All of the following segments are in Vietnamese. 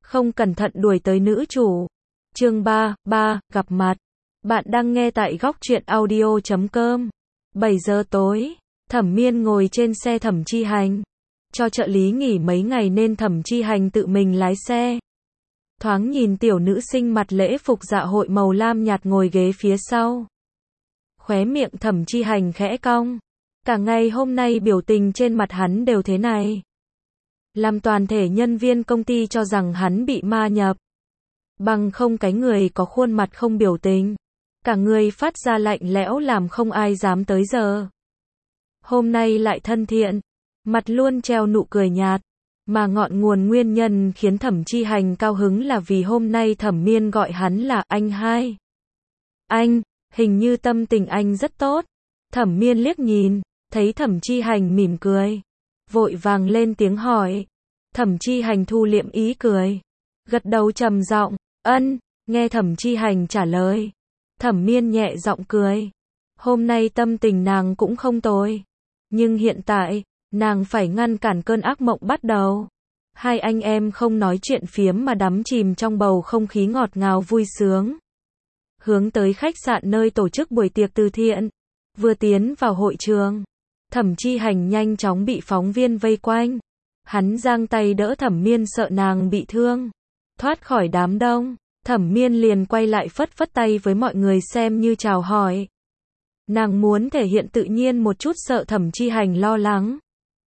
không cẩn thận đuổi tới nữ chủ. Chương 3, gặp mặt. Bạn đang nghe tại góc truyện audio.com. 7 giờ tối, Thẩm Miên ngồi trên xe Thẩm Chi Hành. Cho trợ lý nghỉ mấy ngày nên Thẩm Chi Hành tự mình lái xe. Thoáng nhìn tiểu nữ sinh mặt lễ phục dạ hội màu lam nhạt ngồi ghế phía sau. Khóe miệng Thẩm Chi Hành khẽ cong. Cả ngày hôm nay biểu tình trên mặt hắn đều thế này. Làm toàn thể nhân viên công ty cho rằng hắn bị ma nhập. Bằng không cái người có khuôn mặt không biểu tình. Cả người phát ra lạnh lẽo làm không ai dám tới giờ. Hôm nay lại thân thiện. Mặt luôn treo nụ cười nhạt. Mà ngọn nguồn nguyên nhân khiến Thẩm Chi Hành cao hứng là vì hôm nay Thẩm Miên gọi hắn là anh hai. Anh, hình như tâm tình anh rất tốt. Thẩm Miên liếc nhìn, thấy Thẩm Chi Hành mỉm cười. Vội vàng lên tiếng hỏi. Thẩm Chi Hành thu liệm ý cười. Gật đầu trầm giọng, ân, nghe Thẩm Chi Hành trả lời. Thẩm Miên nhẹ giọng cười. Hôm nay tâm tình nàng cũng không tồi. Nhưng hiện tại, nàng phải ngăn cản cơn ác mộng bắt đầu. Hai anh em không nói chuyện phiếm mà đắm chìm trong bầu không khí ngọt ngào vui sướng. Hướng tới khách sạn nơi tổ chức buổi tiệc từ thiện. Vừa tiến vào hội trường, Thẩm Chi Hành nhanh chóng bị phóng viên vây quanh. Hắn giang tay đỡ Thẩm Miên sợ nàng bị thương. Thoát khỏi đám đông, Thẩm Miên liền quay lại phất phất tay với mọi người xem như chào hỏi. Nàng muốn thể hiện tự nhiên một chút sợ Thẩm Chi Hành lo lắng.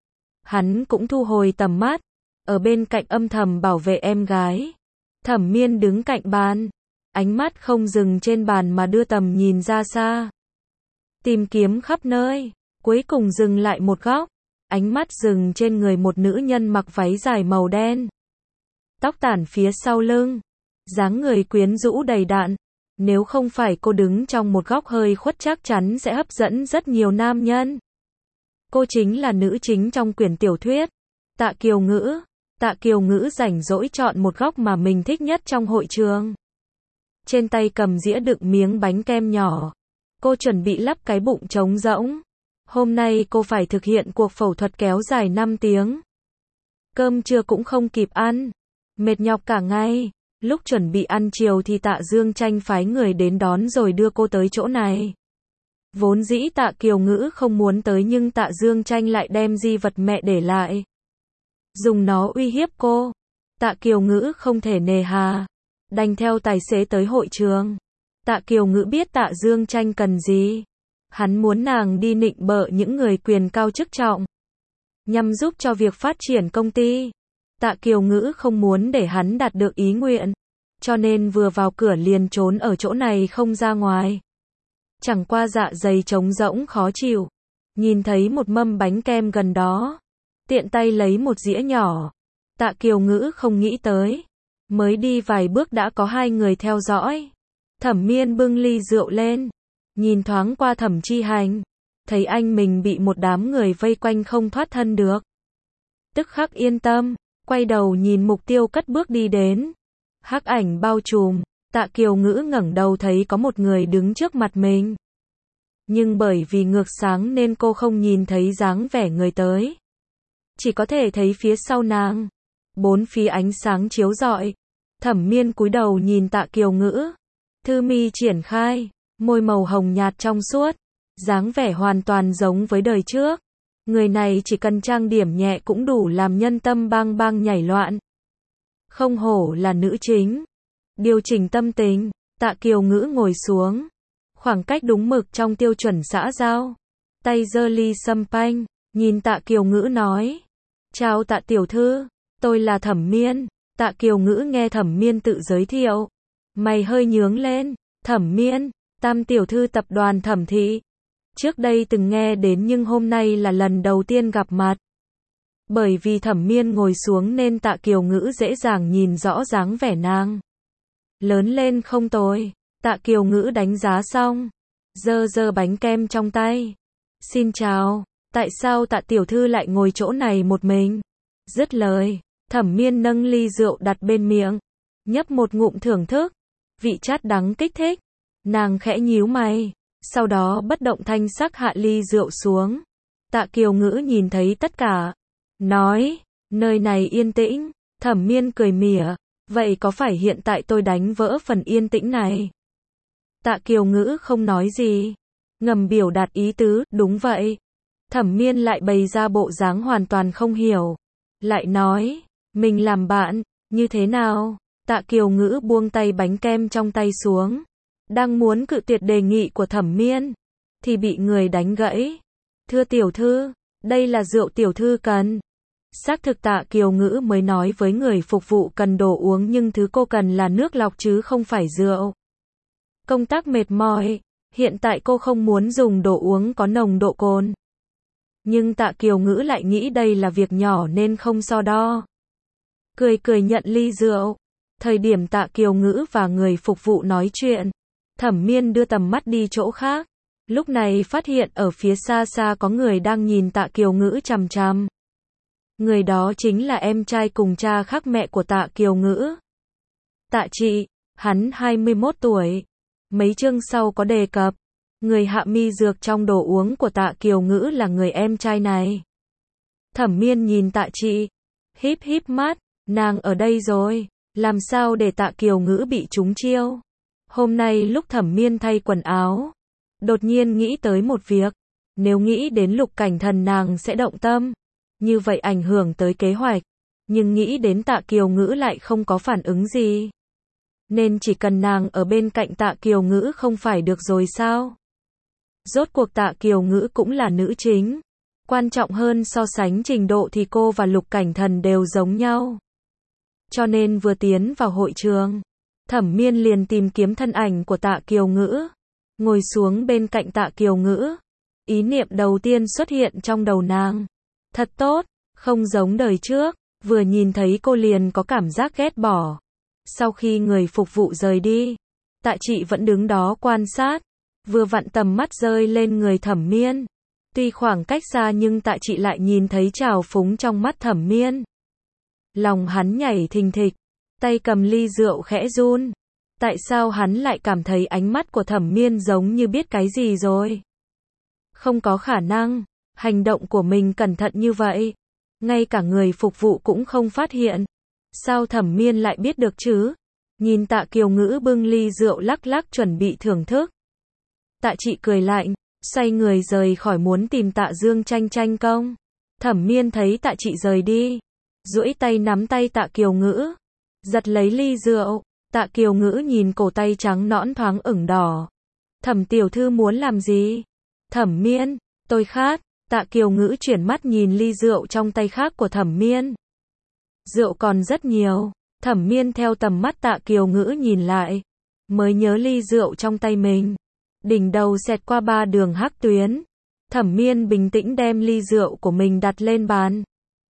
Hắn cũng thu hồi tầm mắt, ở bên cạnh âm thầm bảo vệ em gái. Thẩm Miên đứng cạnh bàn, ánh mắt không dừng trên bàn mà đưa tầm nhìn ra xa. Tìm kiếm khắp nơi, cuối cùng dừng lại một góc, ánh mắt dừng trên người một nữ nhân mặc váy dài màu đen. Tóc tản phía sau lưng, dáng người quyến rũ đầy đặn. Nếu không phải cô đứng trong một góc hơi khuất chắc chắn sẽ hấp dẫn rất nhiều nam nhân. Cô chính là nữ chính trong quyển tiểu thuyết, Tạ Kiều Ngữ. Tạ Kiều Ngữ rảnh rỗi chọn một góc mà mình thích nhất trong hội trường. Trên tay cầm dĩa đựng miếng bánh kem nhỏ. Cô chuẩn bị lắp cái bụng trống rỗng. Hôm nay cô phải thực hiện cuộc phẫu thuật kéo dài 5 tiếng. Cơm trưa cũng không kịp ăn. Mệt nhọc cả ngày. Lúc chuẩn bị ăn chiều thì Tạ Dương Tranh phái người đến đón rồi đưa cô tới chỗ này. Vốn dĩ Tạ Kiều Ngữ không muốn tới nhưng Tạ Dương Tranh lại đem di vật mẹ để lại. Dùng nó uy hiếp cô. Tạ Kiều Ngữ không thể nề hà. Đành theo tài xế tới hội trường. Tạ Kiều Ngữ biết Tạ Dương Tranh cần gì. Hắn muốn nàng đi nịnh bợ những người quyền cao chức trọng. Nhằm giúp cho việc phát triển công ty. Tạ Kiều Ngữ không muốn để hắn đạt được ý nguyện. Cho nên vừa vào cửa liền trốn ở chỗ này không ra ngoài. Chẳng qua dạ dày trống rỗng khó chịu. Nhìn thấy một mâm bánh kem gần đó. Tiện tay lấy một dĩa nhỏ. Tạ Kiều Ngữ không nghĩ tới. Mới đi vài bước đã có hai người theo dõi. Thẩm Miên bưng ly rượu lên. Nhìn thoáng qua Thẩm Chi Hành. Thấy anh mình bị một đám người vây quanh không thoát thân được. Tức khắc yên tâm. Quay đầu nhìn mục tiêu cất bước đi đến. Hắc ảnh bao trùm. Tạ Kiều Ngữ ngẩng đầu thấy có một người đứng trước mặt mình. Nhưng bởi vì ngược sáng nên cô không nhìn thấy dáng vẻ người tới. Chỉ có thể thấy phía sau nàng. Bốn phía ánh sáng chiếu rọi. Thẩm Miên cúi đầu nhìn Tạ Kiều Ngữ. Thư mi triển khai. Môi màu hồng nhạt trong suốt. Dáng vẻ hoàn toàn giống với đời trước. Người này chỉ cần trang điểm nhẹ cũng đủ làm nhân tâm bang bang nhảy loạn. Không hổ là nữ chính. Điều chỉnh tâm tình, Tạ Kiều Ngữ ngồi xuống. Khoảng cách đúng mực trong tiêu chuẩn xã giao. Tay giơ ly sâm panh, nhìn Tạ Kiều Ngữ nói. Chào Tạ tiểu thư, tôi là Thẩm Miên. Tạ Kiều Ngữ nghe Thẩm Miên tự giới thiệu. Mày hơi nhướng lên, Thẩm Miên, Tam tiểu thư tập đoàn Thẩm thị. Trước đây từng nghe đến nhưng hôm nay là lần đầu tiên gặp mặt. Bởi vì Thẩm Miên ngồi xuống nên Tạ Kiều Ngữ dễ dàng nhìn rõ dáng vẻ nàng. Lớn lên không tồi. Tạ Kiều Ngữ đánh giá xong. Giơ bánh kem trong tay. Xin chào. Tại sao Tạ tiểu thư lại ngồi chỗ này một mình? Dứt lời. Thẩm Miên nâng ly rượu đặt bên miệng. Nhấp một ngụm thưởng thức. Vị chát đắng kích thích. Nàng khẽ nhíu mày. Sau đó bất động thanh sắc hạ ly rượu xuống. Tạ Kiều Ngữ nhìn thấy tất cả. Nói, nơi này yên tĩnh. Thẩm Miên cười mỉa. Vậy có phải hiện tại tôi đánh vỡ phần yên tĩnh này? Tạ Kiều Ngữ không nói gì. Ngầm biểu đạt ý tứ, đúng vậy. Thẩm Miên lại bày ra bộ dáng hoàn toàn không hiểu. Lại nói, mình làm bạn, như thế nào? Tạ Kiều Ngữ buông tay bánh kem trong tay xuống. Đang muốn cự tuyệt đề nghị của Thẩm Miên, thì bị người đánh gãy. Thưa tiểu thư, đây là rượu tiểu thư cần. Xác thực Tạ Kiều Ngữ mới nói với người phục vụ cần đồ uống nhưng thứ cô cần là nước lọc chứ không phải rượu. Công tác mệt mỏi, hiện tại cô không muốn dùng đồ uống có nồng độ cồn. Nhưng Tạ Kiều Ngữ lại nghĩ đây là việc nhỏ nên không so đo. Cười cười nhận ly rượu. Thời điểm Tạ Kiều Ngữ và người phục vụ nói chuyện, Thẩm Miên đưa tầm mắt đi chỗ khác. Lúc này phát hiện ở phía xa xa có người đang nhìn Tạ Kiều Ngữ chằm chằm. Người đó chính là em trai cùng cha khác mẹ của Tạ Kiều Ngữ. Tạ Trị, hắn 21 tuổi. Mấy chương sau có đề cập, người hạ mi dược trong đồ uống của Tạ Kiều Ngữ là người em trai này. Thẩm Miên nhìn Tạ Trị, híp híp mắt, nàng ở đây rồi, làm sao để Tạ Kiều Ngữ bị trúng chiêu. Hôm nay lúc Thẩm Miên thay quần áo, đột nhiên nghĩ tới một việc, nếu nghĩ đến Lục Cảnh Thần nàng sẽ động tâm, như vậy ảnh hưởng tới kế hoạch, nhưng nghĩ đến Tạ Kiều Ngữ lại không có phản ứng gì. Nên chỉ cần nàng ở bên cạnh Tạ Kiều Ngữ không phải được rồi sao? Rốt cuộc Tạ Kiều Ngữ cũng là nữ chính. Quan trọng hơn so sánh trình độ thì cô và Lục Cảnh Thần đều giống nhau. Cho nên vừa tiến vào hội trường, Thẩm Miên liền tìm kiếm thân ảnh của Tạ Kiều Ngữ. Ngồi xuống bên cạnh Tạ Kiều Ngữ. Ý niệm đầu tiên xuất hiện trong đầu nàng. Thật tốt, không giống đời trước, vừa nhìn thấy cô liền có cảm giác ghét bỏ. Sau khi người phục vụ rời đi, Tạ Trị vẫn đứng đó quan sát, vừa vặn tầm mắt rơi lên người Thẩm Miên. Tuy khoảng cách xa nhưng Tạ Trị lại nhìn thấy trào phúng trong mắt Thẩm Miên. Lòng hắn nhảy thình thịch, tay cầm ly rượu khẽ run. Tại sao hắn lại cảm thấy ánh mắt của Thẩm Miên giống như biết cái gì rồi? Không có khả năng, hành động của mình cẩn thận như vậy, ngay cả người phục vụ cũng không phát hiện. Sao Thẩm Miên lại biết được chứ? Nhìn Tạ Kiều Ngữ bưng ly rượu lắc lắc chuẩn bị thưởng thức. Tạ Trị cười lạnh, xoay người rời khỏi muốn tìm Tạ Dương tranh tranh công. Thẩm Miên thấy Tạ Trị rời đi, duỗi tay nắm tay Tạ Kiều Ngữ, giật lấy ly rượu. Tạ Kiều Ngữ nhìn cổ tay trắng nõn thoáng ửng đỏ. Thẩm tiểu thư muốn làm gì? Thẩm Miên, tôi khát. Tạ Kiều Ngữ chuyển mắt nhìn ly rượu trong tay khác của Thẩm Miên. Rượu còn rất nhiều. Thẩm Miên theo tầm mắt Tạ Kiều Ngữ nhìn lại, mới nhớ ly rượu trong tay mình. Đỉnh đầu xẹt qua 3 đường hắc tuyến. Thẩm Miên bình tĩnh đem ly rượu của mình đặt lên bàn.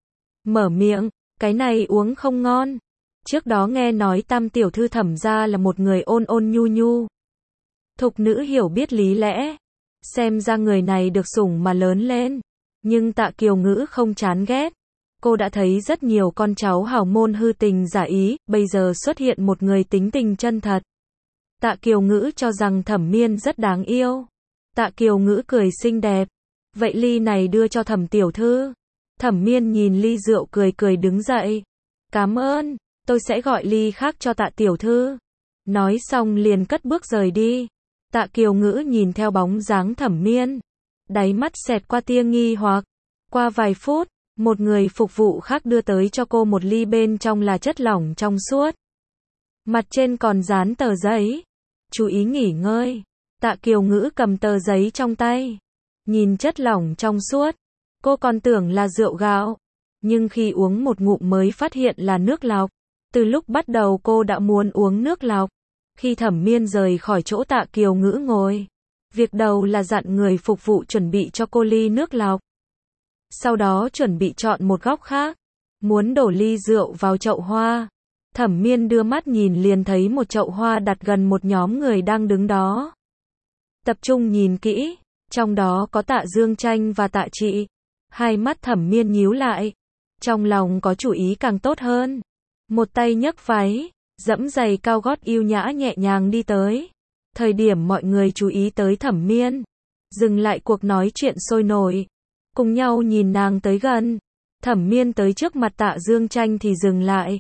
Mở miệng, cái này uống không ngon. Trước đó nghe nói Tam tiểu thư Thẩm gia là một người ôn ôn nhu nhu. Thục nữ hiểu biết lý lẽ. Xem ra người này được sủng mà lớn lên. Nhưng Tạ Kiều Ngữ không chán ghét. Cô đã thấy rất nhiều con cháu hào môn hư tình giả ý, bây giờ xuất hiện một người tính tình chân thật. Tạ Kiều Ngữ cho rằng Thẩm Miên rất đáng yêu. Tạ Kiều Ngữ cười xinh đẹp. Vậy ly này đưa cho Thẩm tiểu thư. Thẩm Miên nhìn ly rượu cười cười đứng dậy. Cảm ơn, tôi sẽ gọi ly khác cho Tạ tiểu thư. Nói xong liền cất bước rời đi. Tạ Kiều Ngữ nhìn theo bóng dáng Thẩm Miên. Đáy mắt xẹt qua tia nghi hoặc. Qua vài phút, một người phục vụ khác đưa tới cho cô một ly bên trong là chất lỏng trong suốt. Mặt trên còn dán tờ giấy. Chú ý nghỉ ngơi. Tạ Kiều Ngữ cầm tờ giấy trong tay. Nhìn chất lỏng trong suốt. Cô còn tưởng là rượu gạo. Nhưng khi uống một ngụm mới phát hiện là nước lọc. Từ lúc bắt đầu cô đã muốn uống nước lọc. Khi Thẩm Miên rời khỏi chỗ Tạ Kiều Ngữ ngồi, việc đầu là dặn người phục vụ chuẩn bị cho cô ly nước lọc. Sau đó chuẩn bị chọn một góc khác, muốn đổ ly rượu vào chậu hoa. Thẩm Miên đưa mắt nhìn liền thấy một chậu hoa đặt gần một nhóm người đang đứng đó. Tập trung nhìn kỹ, trong đó có Tạ Dương Tranh và Tạ Trị. Hai mắt Thẩm Miên nhíu lại, trong lòng có chủ ý càng tốt hơn. Một tay nhấc váy, dẫm giày cao gót yêu nhã nhẹ nhàng đi tới. Thời điểm mọi người chú ý tới Thẩm Miên, dừng lại cuộc nói chuyện sôi nổi, cùng nhau nhìn nàng tới gần. Thẩm Miên tới trước mặt Tạ Dương Tranh thì dừng lại,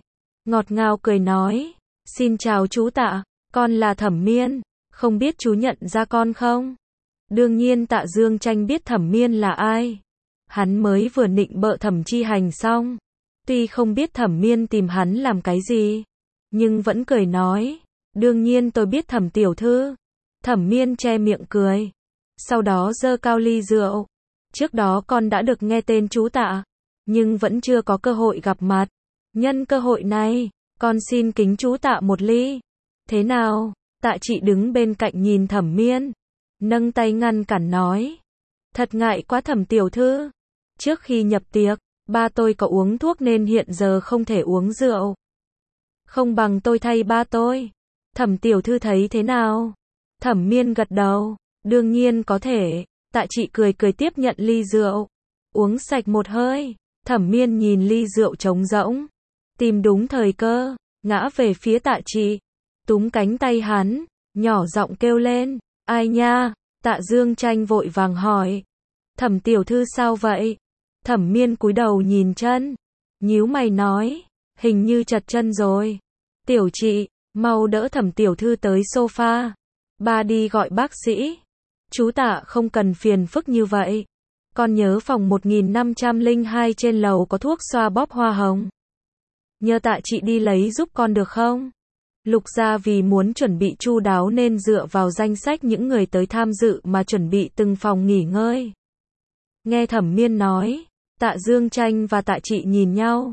ngọt ngào cười nói, xin chào chú Tạ, con là Thẩm Miên, không biết chú nhận ra con không? Đương nhiên Tạ Dương Tranh biết Thẩm Miên là ai. Hắn mới vừa nịnh bợ Thẩm Chi Hành xong. Tuy không biết Thẩm Miên tìm hắn làm cái gì, nhưng vẫn cười nói, đương nhiên tôi biết Thẩm tiểu thư. Thẩm Miên che miệng cười, sau đó giơ cao ly rượu. Trước đó con đã được nghe tên chú Tạ, nhưng vẫn chưa có cơ hội gặp mặt. Nhân cơ hội này, con xin kính chú Tạ một ly. Thế nào? Tạ Trị đứng bên cạnh nhìn Thẩm Miên, nâng tay ngăn cản nói, thật ngại quá Thẩm tiểu thư. Trước khi nhập tiệc, ba tôi có uống thuốc nên hiện giờ không thể uống rượu. Không bằng tôi thay ba tôi. Thẩm tiểu thư thấy thế nào? Thẩm Miên gật đầu, đương nhiên có thể. Tạ Trị cười cười tiếp nhận ly rượu, uống sạch một hơi. Thẩm Miên nhìn ly rượu trống rỗng, tìm đúng thời cơ, ngã về phía Tạ Trị, túm cánh tay hắn, nhỏ giọng kêu lên, ai nha? Tạ Dương Tranh vội vàng hỏi, Thẩm tiểu thư sao vậy? Thẩm Miên cúi đầu nhìn chân, nhíu mày nói, hình như trật chân rồi. Tiểu Trị, mau đỡ Thẩm tiểu thư tới sofa, ba đi gọi bác sĩ. Chú Tạ không cần phiền phức như vậy. Con nhớ phòng 1502 trên lầu có thuốc xoa bóp hoa hồng. Nhờ Tạ Trị đi lấy giúp con được không? Lục gia vì muốn chuẩn bị chu đáo nên dựa vào danh sách những người tới tham dự mà chuẩn bị từng phòng nghỉ ngơi. Nghe Thẩm Miên nói, Tạ Dương Tranh và Tạ Trị nhìn nhau.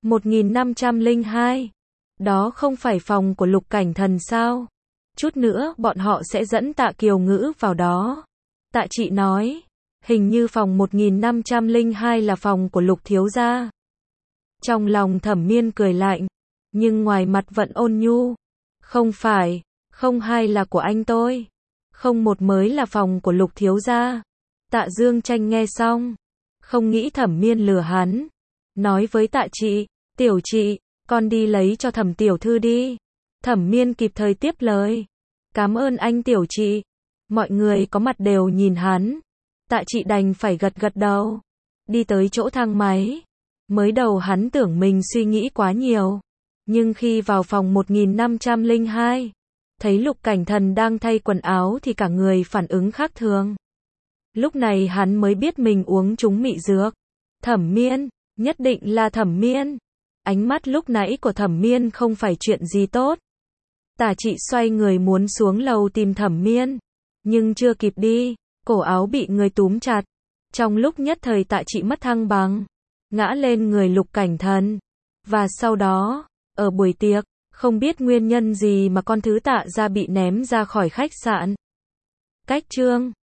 1502. Đó không phải phòng của Lục Cảnh Thần sao? Chút nữa bọn họ sẽ dẫn Tạ Kiều Ngữ vào đó. Tạ Trị nói, hình như phòng 1502 là phòng của Lục thiếu gia. Trong lòng Thẩm Miên cười lạnh, nhưng ngoài mặt vẫn ôn nhu. Không phải, 02 là của anh tôi. 01 mới là phòng của Lục thiếu gia. Tạ Dương Tranh nghe xong, không nghĩ Thẩm Miên lừa hắn. Nói với Tạ Trị, tiểu Trị, con đi lấy cho Thẩm tiểu thư đi. Thẩm Miên kịp thời tiếp lời, cảm ơn anh tiểu Trị. Mọi người có mặt đều nhìn hắn. Tạ Trị đành phải gật gật đầu, đi tới chỗ thang máy. Mới đầu hắn tưởng mình suy nghĩ quá nhiều, nhưng khi vào phòng 1502, thấy Lục Cảnh Thần đang thay quần áo thì cả người phản ứng khác thường. Lúc này hắn mới biết mình uống trúng mị dược. Thẩm Miên, nhất định là Thẩm Miên. Ánh mắt lúc nãy của Thẩm Miên không phải chuyện gì tốt. Tạ Trị xoay người muốn xuống lầu tìm Thẩm Miên, nhưng chưa kịp đi, cổ áo bị người túm chặt. Trong lúc nhất thời Tạ Trị mất thăng bằng, ngã lên người Lục Cảnh Thần. Và sau đó, ở buổi tiệc, không biết nguyên nhân gì mà con thứ Tạ gia bị ném ra khỏi khách sạn. Cách chương